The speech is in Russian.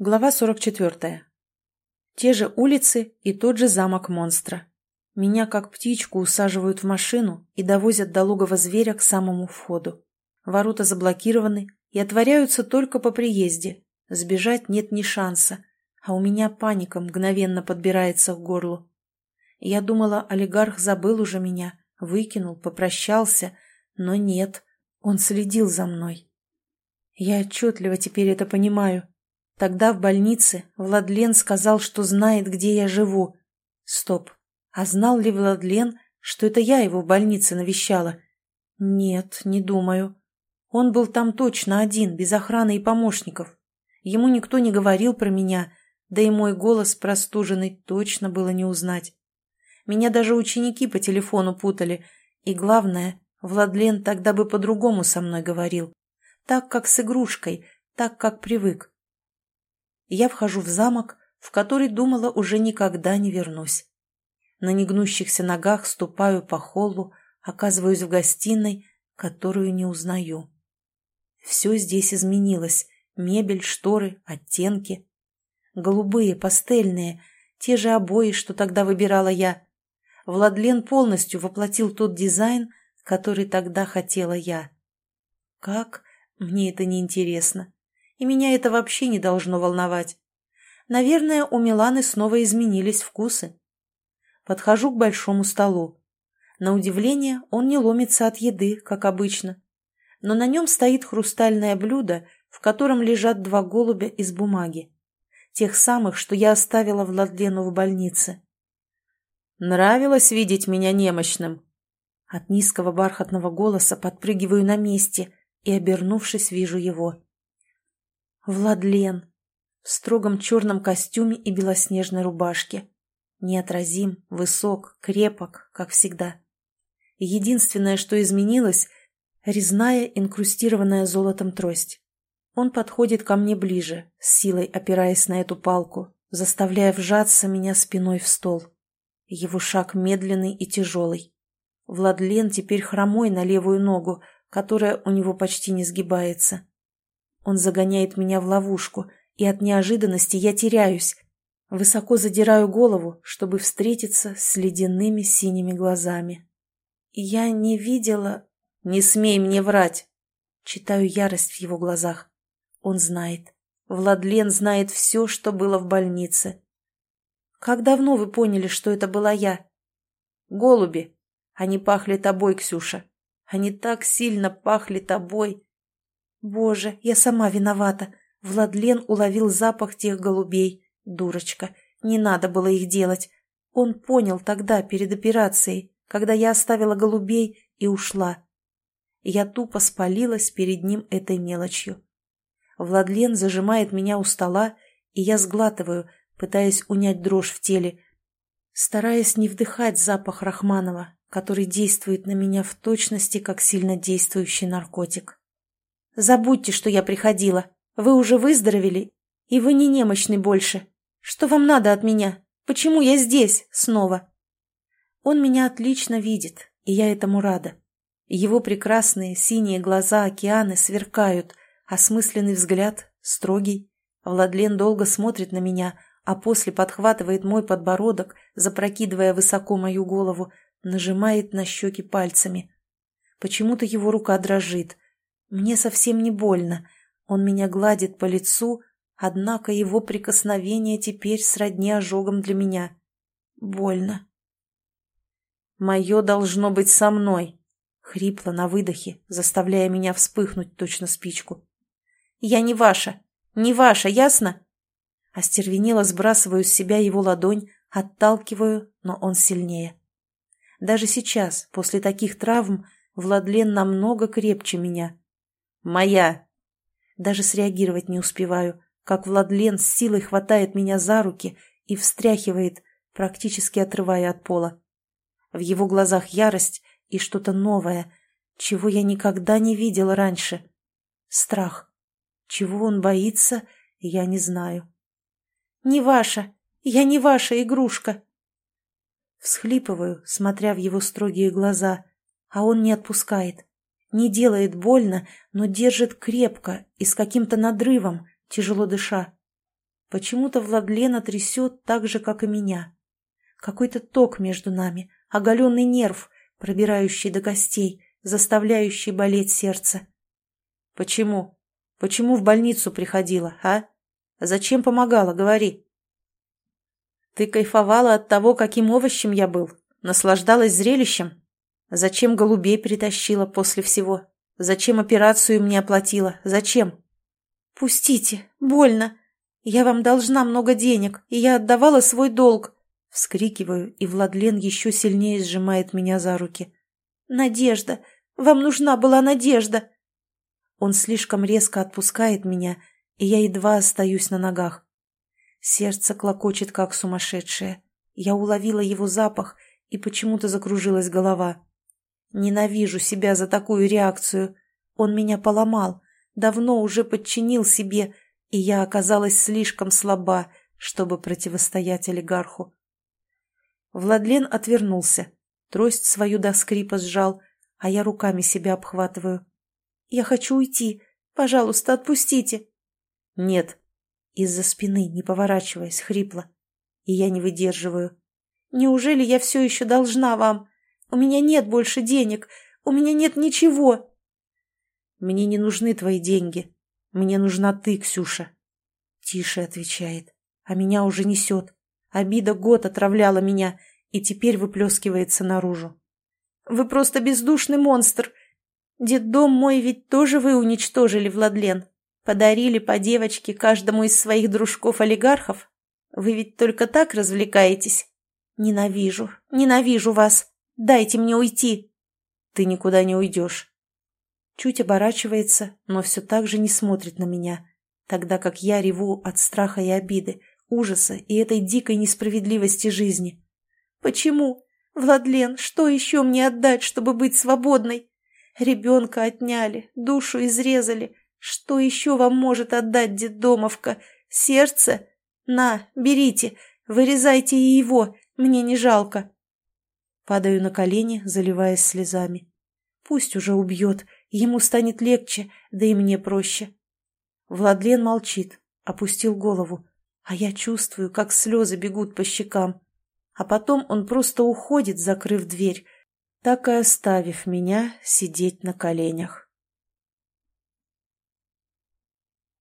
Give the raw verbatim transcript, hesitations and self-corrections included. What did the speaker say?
Глава сорок четвертая. Те же улицы и тот же замок монстра. Меня как птичку усаживают в машину и довозят до логова зверя к самому входу. Ворота заблокированы и отворяются только по приезде. Сбежать нет ни шанса, а у меня паника мгновенно подбирается к горлу. Я думала, олигарх забыл уже меня, выкинул, попрощался, но нет, он следил за мной. Я отчетливо теперь это понимаю. Тогда в больнице Владлен сказал, что знает, где я живу. Стоп, а знал ли Владлен, что это я его в больнице навещала? Нет, не думаю. Он был там точно один, без охраны и помощников. Ему никто не говорил про меня, да и мой голос простуженный точно было не узнать. Меня даже ученики по телефону путали, и главное, Владлен тогда бы по-другому со мной говорил. Так, как с игрушкой, так, как привык. Я вхожу в замок, в который думала уже никогда не вернусь. На негнущихся ногах ступаю по холлу, оказываюсь в гостиной, которую не узнаю. Все здесь изменилось. Мебель, шторы, оттенки. Голубые, пастельные, те же обои, что тогда выбирала я. Владлен полностью воплотил тот дизайн, который тогда хотела я. Как? Мне это не интересно. И меня это вообще не должно волновать. Наверное, у Миланы снова изменились вкусы. Подхожу к большому столу. На удивление, он не ломится от еды, как обычно. Но на нем стоит хрустальное блюдо, в котором лежат два голубя из бумаги. Тех самых, что я оставила Владлену в больнице. «Нравилось видеть меня немощным?» От низкого бархатного голоса подпрыгиваю на месте и, обернувшись, вижу его. Владлен. В строгом черном костюме и белоснежной рубашке. Неотразим, высок, крепок, как всегда. Единственное, что изменилось — резная, инкрустированная золотом трость. Он подходит ко мне ближе, с силой опираясь на эту палку, заставляя вжаться меня спиной в стол. Его шаг медленный и тяжелый. Владлен теперь хромой на левую ногу, которая у него почти не сгибается. Он загоняет меня в ловушку, и от неожиданности я теряюсь. Высоко задираю голову, чтобы встретиться с ледяными синими глазами. Я не видела... «Не смей мне врать!» Читаю ярость в его глазах. Он знает. Владлен знает все, что было в больнице. «Как давно вы поняли, что это была я?» «Голуби. Они пахли тобой, Ксюша. Они так сильно пахли тобой!» Боже, я сама виновата. Владлен уловил запах тех голубей. Дурочка, не надо было их делать. Он понял тогда, перед операцией, когда я оставила голубей и ушла. Я тупо спалилась перед ним этой мелочью. Владлен зажимает меня у стола, и я сглатываю, пытаясь унять дрожь в теле, стараясь не вдыхать запах Рахманова, который действует на меня в точности, как сильнодействующий наркотик. «Забудьте, что я приходила. Вы уже выздоровели, и вы не немощны больше. Что вам надо от меня? Почему я здесь снова?» Он меня отлично видит, и я этому рада. Его прекрасные синие глаза океаны сверкают, осмысленный взгляд строгий. Владлен долго смотрит на меня, а после подхватывает мой подбородок, запрокидывая высоко мою голову, нажимает на щеки пальцами. Почему-то его рука дрожит. Мне совсем не больно. Он меня гладит по лицу, однако его прикосновение теперь сродни ожогам для меня. Больно. «Мое должно быть со мной», — хрипло на выдохе, заставляя меня вспыхнуть точно спичку. «Я не ваша, не ваша, ясно?» Остервенело сбрасываю с себя его ладонь, отталкиваю, но он сильнее. Даже сейчас, после таких травм, Владлен намного крепче меня. «Моя!» Даже среагировать не успеваю, как Владлен с силой хватает меня за руки и встряхивает, практически отрывая от пола. В его глазах ярость и что-то новое, чего я никогда не видела раньше. Страх. Чего он боится, я не знаю. «Не ваша! Я не ваша игрушка!» Всхлипываю, смотря в его строгие глаза, а он не отпускает. Не делает больно, но держит крепко и с каким-то надрывом, тяжело дыша. Почему-то Владлена трясет так же, как и меня. Какой-то ток между нами, оголенный нерв, пробирающий до костей, заставляющий болеть сердце. Почему? Почему в больницу приходила, а? Зачем помогала, говори. Ты кайфовала от того, каким овощем я был? Наслаждалась зрелищем? Зачем голубей притащила после всего? Зачем операцию мне оплатила? Зачем? Пустите, больно. Я вам должна много денег, и я отдавала свой долг. Вскрикиваю, и Владлен еще сильнее сжимает меня за руки. Надежда! Вам нужна была надежда! Он слишком резко отпускает меня, и я едва остаюсь на ногах. Сердце клокочет, как сумасшедшее. Я уловила его запах, и почему-то закружилась голова. Ненавижу себя за такую реакцию. Он меня поломал, давно уже подчинил себе, и я оказалась слишком слаба, чтобы противостоять олигарху. Владлен отвернулся, трость свою до скрипа сжал, а я руками себя обхватываю. «Я хочу уйти. Пожалуйста, отпустите». «Нет». Из-за спины, не поворачиваясь, хрипло. И я не выдерживаю. «Неужели я все еще должна вам? У меня нет больше денег. У меня нет ничего». «Мне не нужны твои деньги. Мне нужна ты, Ксюша». Тише отвечает, а меня уже несет. Обида год отравляла меня и теперь выплескивается наружу. «Вы просто бездушный монстр. Детдом мой ведь тоже вы уничтожили, Владлен. Подарили по девочке каждому из своих дружков-олигархов. Вы ведь только так развлекаетесь. Ненавижу, ненавижу вас. Дайте мне уйти». «Ты никуда не уйдешь». Чуть оборачивается, но все так же не смотрит на меня, тогда как я реву от страха и обиды, ужаса и этой дикой несправедливости жизни. «Почему? Владлен, что еще мне отдать, чтобы быть свободной? Ребенка отняли, душу изрезали. Что еще вам может отдать детдомовка? Сердце? На, берите, вырезайте и его, мне не жалко». Падаю на колени, заливаясь слезами. Пусть уже убьет, ему станет легче, да и мне проще. Владлен молчит, опустил голову, а я чувствую, как слезы бегут по щекам. А потом он просто уходит, закрыв дверь, так и оставив меня сидеть на коленях.